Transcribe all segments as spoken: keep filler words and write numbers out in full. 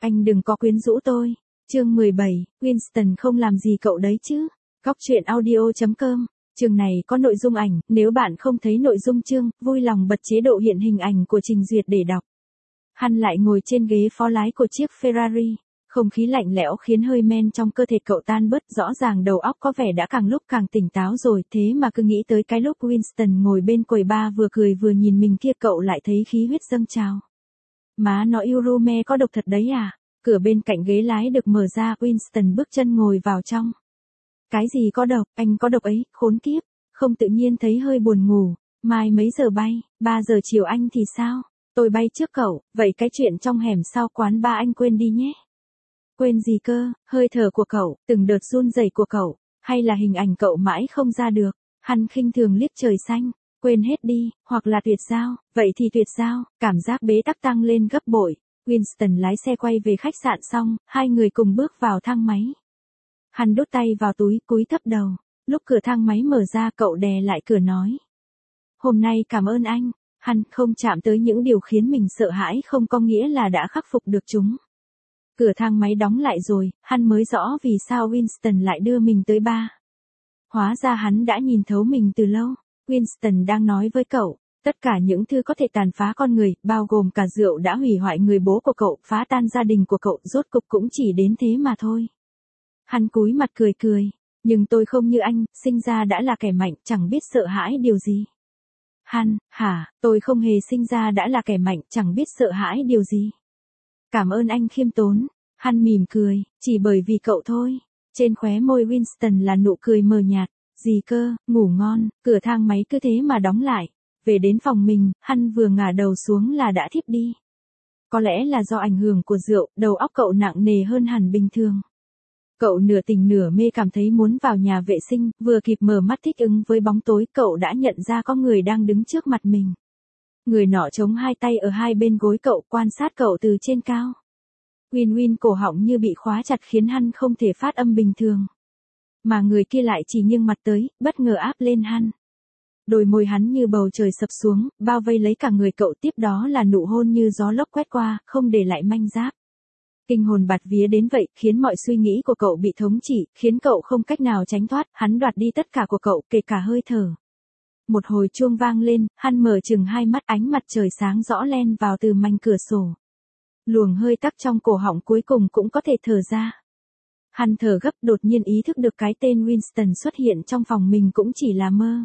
Anh đừng có quyến rũ tôi. Chương mười bảy, Winston không làm gì cậu đấy chứ. Góc truyện audio chấm com. Chương này có nội dung ảnh, nếu bạn không thấy nội dung chương, vui lòng bật chế độ hiện hình ảnh của trình duyệt để đọc. Hắn lại ngồi trên ghế phó lái của chiếc Ferrari. Không khí lạnh lẽo khiến hơi men trong cơ thể cậu tan bớt, rõ ràng đầu óc có vẻ đã càng lúc càng tỉnh táo rồi, thế mà cứ nghĩ tới cái lúc Winston ngồi bên quầy bar vừa cười vừa nhìn mình kia cậu lại thấy khí huyết dâng trào. Má nó yêu Rome có độc thật đấy à? Cửa bên cạnh ghế lái được mở ra, Winston bước chân ngồi vào trong. Cái gì có độc, anh có độc ấy, khốn kiếp, không tự nhiên thấy hơi buồn ngủ, mai mấy giờ bay, ba giờ chiều anh thì sao? Tôi bay trước cậu, vậy cái chuyện trong hẻm sau quán ba anh quên đi nhé. Quên gì cơ, hơi thở của cậu, từng đợt run rẩy của cậu, hay là hình ảnh cậu mãi không ra được, hắn khinh thường liếc trời xanh, quên hết đi, hoặc là tuyệt giao, vậy thì tuyệt giao, cảm giác bế tắc tăng lên gấp bội. Winston lái xe quay về khách sạn xong, hai người cùng bước vào thang máy. Hắn đút tay vào túi, cúi thấp đầu, lúc cửa thang máy mở ra cậu đè lại cửa nói. Hôm nay cảm ơn anh, hắn không chạm tới những điều khiến mình sợ hãi không có nghĩa là đã khắc phục được chúng. Cửa thang máy đóng lại rồi, hắn mới rõ vì sao Winston lại đưa mình tới bar. Hóa ra hắn đã nhìn thấu mình từ lâu. Winston đang nói với cậu, tất cả những thứ có thể tàn phá con người, bao gồm cả rượu đã hủy hoại người bố của cậu, phá tan gia đình của cậu, rốt cục cũng chỉ đến thế mà thôi. Hắn cúi mặt cười cười, nhưng tôi không như anh, sinh ra đã là kẻ mạnh, chẳng biết sợ hãi điều gì. Hắn, hả, tôi không hề sinh ra đã là kẻ mạnh, chẳng biết sợ hãi điều gì. Cảm ơn anh khiêm tốn. Hắn mỉm cười, chỉ bởi vì cậu thôi. Trên khóe môi Winston là nụ cười mờ nhạt. Gì cơ, ngủ ngon, cửa thang máy cứ thế mà đóng lại. Về đến phòng mình, hắn vừa ngả đầu xuống là đã thiếp đi. Có lẽ là do ảnh hưởng của rượu, đầu óc cậu nặng nề hơn hẳn bình thường. Cậu nửa tỉnh nửa mê cảm thấy muốn vào nhà vệ sinh, vừa kịp mở mắt thích ứng với bóng tối, cậu đã nhận ra có người đang đứng trước mặt mình. Người nọ chống hai tay ở hai bên gối cậu, quan sát cậu từ trên cao. Win Win cổ họng như bị khóa chặt khiến hắn không thể phát âm bình thường. Mà người kia lại chỉ nghiêng mặt tới, bất ngờ áp lên hắn. Đôi môi hắn như bầu trời sập xuống, bao vây lấy cả người cậu, tiếp đó là nụ hôn như gió lốc quét qua, không để lại manh giáp. Kinh hồn bạt vía đến vậy, khiến mọi suy nghĩ của cậu bị thống trị, khiến cậu không cách nào tránh thoát, hắn đoạt đi tất cả của cậu, kể cả hơi thở. Một hồi chuông vang lên, hắn mở chừng hai mắt, ánh mặt trời sáng rõ len vào từ mảnh cửa sổ. Luồng hơi tắc trong cổ họng cuối cùng cũng có thể thở ra. Hắn thở gấp, đột nhiên ý thức được cái tên Winston xuất hiện trong phòng mình cũng chỉ là mơ.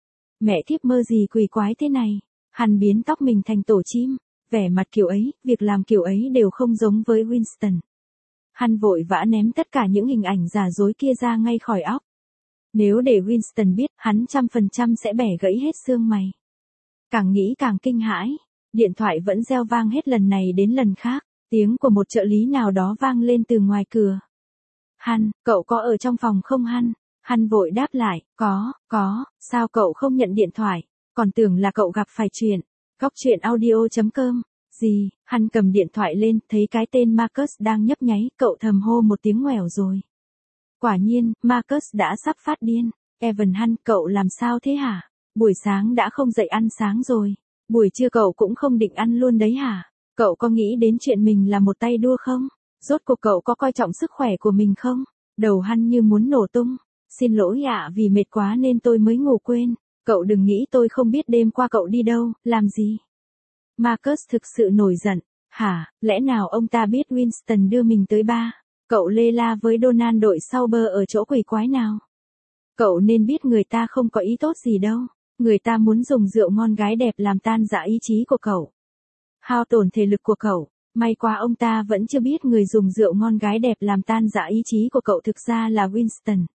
Mẹ kiếp, mơ gì quỷ quái thế này. Hắn biến tóc mình thành tổ chim, vẻ mặt kiểu ấy, việc làm kiểu ấy đều không giống với Winston. Hắn vội vã ném tất cả những hình ảnh giả dối kia ra ngay khỏi óc. Nếu để Winston biết, hắn trăm phần trăm sẽ bẻ gãy hết xương mày. Càng nghĩ càng kinh hãi. Điện thoại vẫn reo vang hết lần này đến lần khác, tiếng của một trợ lý nào đó vang lên từ ngoài cửa. Hắn, cậu có ở trong phòng không hắn? Hắn vội đáp lại, có, có, sao cậu không nhận điện thoại, còn tưởng là cậu gặp phải chuyện. Góc truyện audio chấm com. Gì, hắn cầm điện thoại lên, thấy cái tên Marcus đang nhấp nháy, cậu thầm hô một tiếng ngoẻo rồi. Quả nhiên, Marcus đã sắp phát điên. Evan hắn, cậu làm sao thế hả? Buổi sáng đã không dậy ăn sáng rồi. Buổi trưa cậu cũng không định ăn luôn đấy hả? Cậu có nghĩ đến chuyện mình là một tay đua không? Rốt cuộc cậu có coi trọng sức khỏe của mình không? Đầu hắn như muốn nổ tung. Xin lỗi ạ, vì mệt quá nên tôi mới ngủ quên. Cậu đừng nghĩ tôi không biết đêm qua cậu đi đâu, làm gì. Marcus thực sự nổi giận. Hả, lẽ nào ông ta biết Winston đưa mình tới bar? Cậu lê la với Donald đội sau bơ ở chỗ quỷ quái nào? Cậu nên biết người ta không có ý tốt gì đâu. Người ta muốn dùng rượu ngon gái đẹp làm tan rã ý chí của cậu. Hao tổn thể lực của cậu. May quá ông ta vẫn chưa biết người dùng rượu ngon gái đẹp làm tan rã ý chí của cậu thực ra là Winston.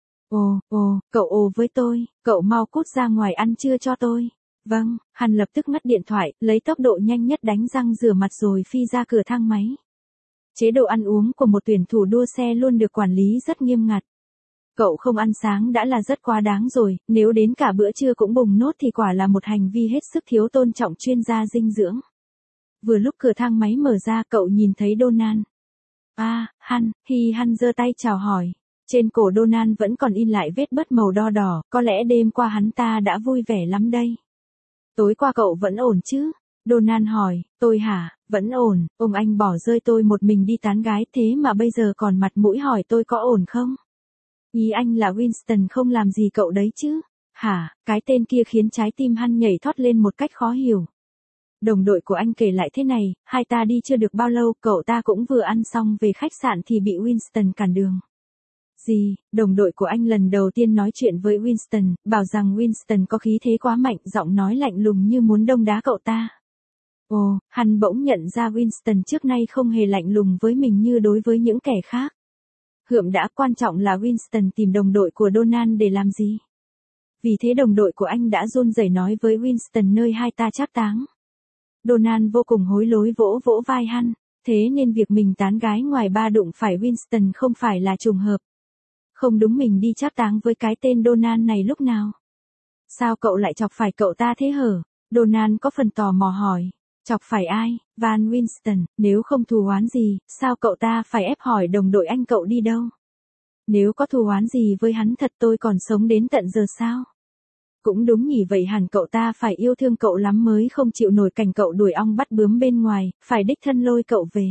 Ồ, ồ, cậu ồ với tôi, cậu mau cút ra ngoài ăn trưa cho tôi. Vâng, hắn lập tức ngắt điện thoại, lấy tốc độ nhanh nhất đánh răng rửa mặt rồi phi ra cửa thang máy. Chế độ ăn uống của một tuyển thủ đua xe luôn được quản lý rất nghiêm ngặt. Cậu không ăn sáng đã là rất quá đáng rồi, nếu đến cả bữa trưa cũng bùng nốt thì quả là một hành vi hết sức thiếu tôn trọng chuyên gia dinh dưỡng. Vừa lúc cửa thang máy mở ra cậu nhìn thấy Donald. À, hắn, hi hắn giơ tay chào hỏi. Trên cổ Donald vẫn còn in lại vết bớt màu đo đỏ, có lẽ đêm qua hắn ta đã vui vẻ lắm đây. Tối qua cậu vẫn ổn chứ? Donald hỏi, tôi hả, vẫn ổn, ông anh bỏ rơi tôi một mình đi tán gái thế mà bây giờ còn mặt mũi hỏi tôi có ổn không? Ý anh là Winston không làm gì cậu đấy chứ? Hả, cái tên kia khiến trái tim hắn nhảy thoát lên một cách khó hiểu. Đồng đội của anh kể lại thế này, hai ta đi chưa được bao lâu, cậu ta cũng vừa ăn xong về khách sạn thì bị Winston cản đường. Gì, đồng đội của anh lần đầu tiên nói chuyện với Winston, bảo rằng Winston có khí thế quá mạnh, giọng nói lạnh lùng như muốn đông đá cậu ta. Ồ, hắn bỗng nhận ra Winston trước nay không hề lạnh lùng với mình như đối với những kẻ khác. Hượm đã, quan trọng là Winston tìm đồng đội của Donald để làm gì? Vì thế đồng đội của anh đã run rẩy nói với Winston nơi hai ta trác táng. Donald vô cùng hối lỗi vỗ vỗ vai hắn, thế nên việc mình tán gái ngoài ba đụng phải Winston không phải là trùng hợp. Không đúng, mình đi trác táng với cái tên Donald này lúc nào? Sao cậu lại chọc phải cậu ta thế hở? Donald có phần tò mò hỏi. Chọc phải ai? Van Winston, nếu không thù oán gì, sao cậu ta phải ép hỏi đồng đội anh cậu đi đâu? Nếu có thù oán gì với hắn thật tôi còn sống đến tận giờ sao? Cũng đúng nhỉ, vậy hẳn cậu ta phải yêu thương cậu lắm mới không chịu nổi cảnh cậu đuổi ong bắt bướm bên ngoài, phải đích thân lôi cậu về.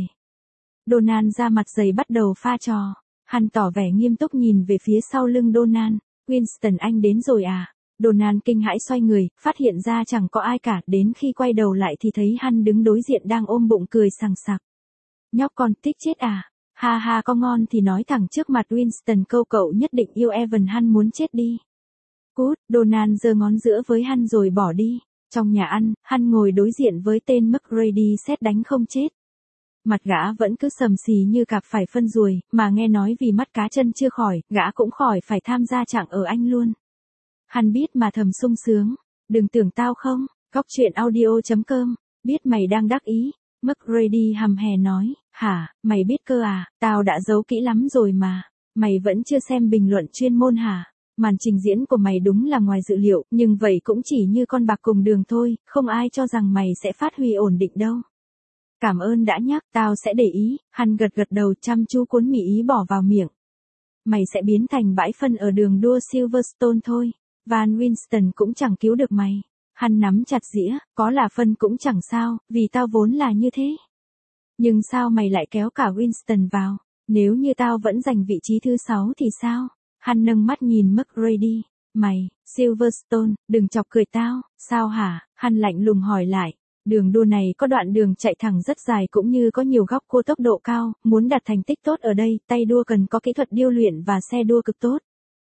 Donald ra mặt dày bắt đầu pha trò. Hắn tỏ vẻ nghiêm túc nhìn về phía sau lưng Donald. Winston, anh đến rồi à? Donald kinh hãi xoay người, phát hiện ra chẳng có ai cả, đến khi quay đầu lại thì thấy hắn đứng đối diện đang ôm bụng cười sằng sặc. Nhóc con thích chết à? Ha ha, có ngon thì nói thẳng trước mặt Winston câu cậu nhất định yêu Evan, hắn muốn chết đi. Cút, Donald giơ ngón giữa với hắn rồi bỏ đi. Trong nhà ăn, hắn ngồi đối diện với tên McGrady sét đánh không chết. Mặt gã vẫn cứ sầm xì như cạp phải phân ruồi, mà nghe nói vì mắt cá chân chưa khỏi, gã cũng khỏi phải tham gia trạng ở Anh luôn. Hắn biết mà thầm sung sướng. Đừng tưởng tao không, góc truyện audio chấm com, biết mày đang đắc ý. McGrady hầm hè nói, hả, mày biết cơ à, tao đã giấu kỹ lắm rồi mà. Mày vẫn chưa xem bình luận chuyên môn hả? Màn trình diễn của mày đúng là ngoài dự liệu, nhưng vậy cũng chỉ như con bạc cùng đường thôi, không ai cho rằng mày sẽ phát huy ổn định đâu. Cảm ơn đã nhắc, tao sẽ để ý. Hắn gật gật đầu chăm chú cuốn mì ý bỏ vào miệng. Mày sẽ biến thành bãi phân ở đường đua Silverstone thôi. Van Winston cũng chẳng cứu được mày. Hắn nắm chặt dĩa, có là phân cũng chẳng sao, vì tao vốn là như thế. Nhưng sao mày lại kéo cả Winston vào? Nếu như tao vẫn giành vị trí thứ sáu thì sao? Hắn nâng mắt nhìn McGrady. Mày, Silverstone, đừng chọc cười tao, sao hả? Hắn lạnh lùng hỏi lại. Đường đua này có đoạn đường chạy thẳng rất dài cũng như có nhiều góc cua tốc độ cao, muốn đạt thành tích tốt ở đây, tay đua cần có kỹ thuật điêu luyện và xe đua cực tốt.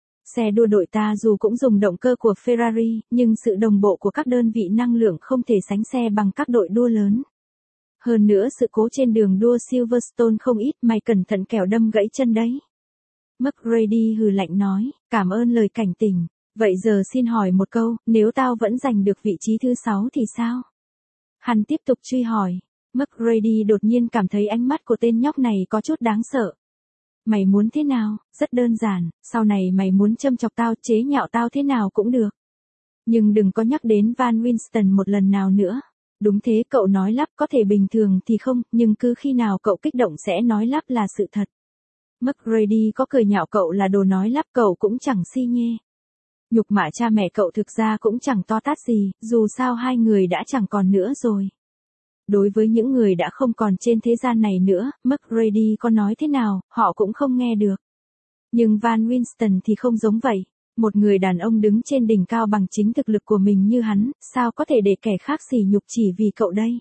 Xe đua đội ta dù cũng dùng động cơ của Ferrari, nhưng sự đồng bộ của các đơn vị năng lượng không thể sánh xe bằng các đội đua lớn. Hơn nữa sự cố trên đường đua Silverstone không ít, mày cẩn thận kẻo đâm gãy chân đấy. McGrady hừ lạnh nói, cảm ơn lời cảnh tỉnh. Vậy giờ xin hỏi một câu, nếu tao vẫn giành được vị trí thứ sáu thì sao? Hắn tiếp tục truy hỏi. McGrady đột nhiên cảm thấy ánh mắt của tên nhóc này có chút đáng sợ. Mày muốn thế nào? Rất đơn giản, sau này mày muốn châm chọc tao, chế nhạo tao thế nào cũng được. Nhưng đừng có nhắc đến Van Winston một lần nào nữa. Đúng thế, cậu nói lắp có thể bình thường thì không, nhưng cứ khi nào cậu kích động sẽ nói lắp là sự thật. McGrady có cười nhạo cậu là đồ nói lắp, cậu cũng chẳng si nhê. Nhục mạ cha mẹ cậu thực ra cũng chẳng to tát gì, dù sao hai người đã chẳng còn nữa rồi. Đối với những người đã không còn trên thế gian này nữa, McGrady có nói thế nào, họ cũng không nghe được. Nhưng Van Winston thì không giống vậy. Một người đàn ông đứng trên đỉnh cao bằng chính thực lực của mình như hắn, sao có thể để kẻ khác sỉ nhục chỉ vì cậu đây?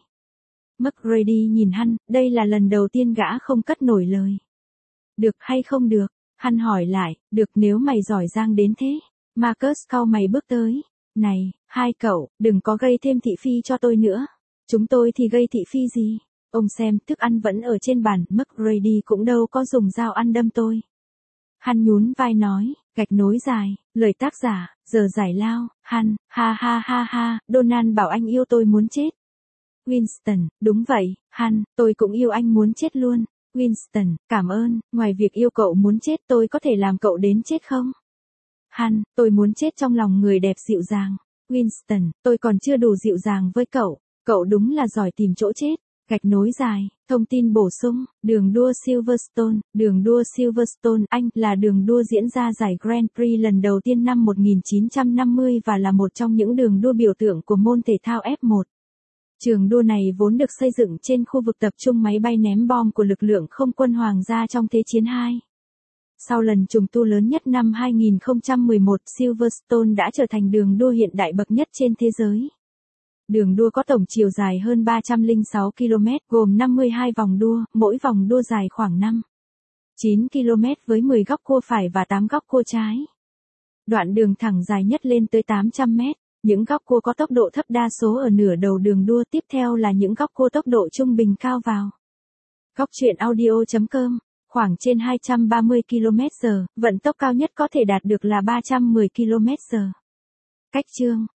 McGrady nhìn hắn, đây là lần đầu tiên gã không cất nổi lời. Được hay không được? Hắn hỏi lại, được nếu mày giỏi giang đến thế. Marcus cau mày bước tới. Này, hai cậu, đừng có gây thêm thị phi cho tôi nữa. Chúng tôi thì gây thị phi gì? Ông xem, thức ăn vẫn ở trên bàn, McGrady cũng đâu có dùng dao ăn đâm tôi. Hắn nhún vai nói, gạch nối dài, lời tác giả, giờ giải lao, hắn, ha ha ha ha, Donald bảo anh yêu tôi muốn chết. Winston, đúng vậy, hắn, tôi cũng yêu anh muốn chết luôn. Winston, cảm ơn, ngoài việc yêu cậu muốn chết tôi có thể làm cậu đến chết không? Hắn, tôi muốn chết trong lòng người đẹp dịu dàng. Winston, tôi còn chưa đủ dịu dàng với cậu. Cậu đúng là giỏi tìm chỗ chết. Gạch nối dài, thông tin bổ sung, đường đua Silverstone, đường đua Silverstone Anh là đường đua diễn ra giải Grand Prix lần đầu tiên năm một nghìn chín trăm năm mươi và là một trong những đường đua biểu tượng của môn thể thao F một. Trường đua này vốn được xây dựng trên khu vực tập trung máy bay ném bom của lực lượng không quân Hoàng gia trong Thế chiến hai. Sau lần trùng tu lớn nhất năm hai nghìn không trăm mười một, Silverstone đã trở thành đường đua hiện đại bậc nhất trên thế giới. Đường đua có tổng chiều dài hơn ba trăm lẻ sáu ki lô mét, gồm năm mươi hai vòng đua, mỗi vòng đua dài khoảng năm phẩy chín ki lô mét với mười góc cua phải và tám góc cua trái. Đoạn đường thẳng dài nhất lên tới tám trăm mét. Những góc cua có tốc độ thấp đa số ở nửa đầu đường đua, tiếp theo là những góc cua tốc độ trung bình cao vào. Góc truyện audio chấm com, khoảng trên hai trăm ba mươi ki lô mét giờ, vận tốc cao nhất có thể đạt được là ba trăm mười ki lô mét giờ. Cách chương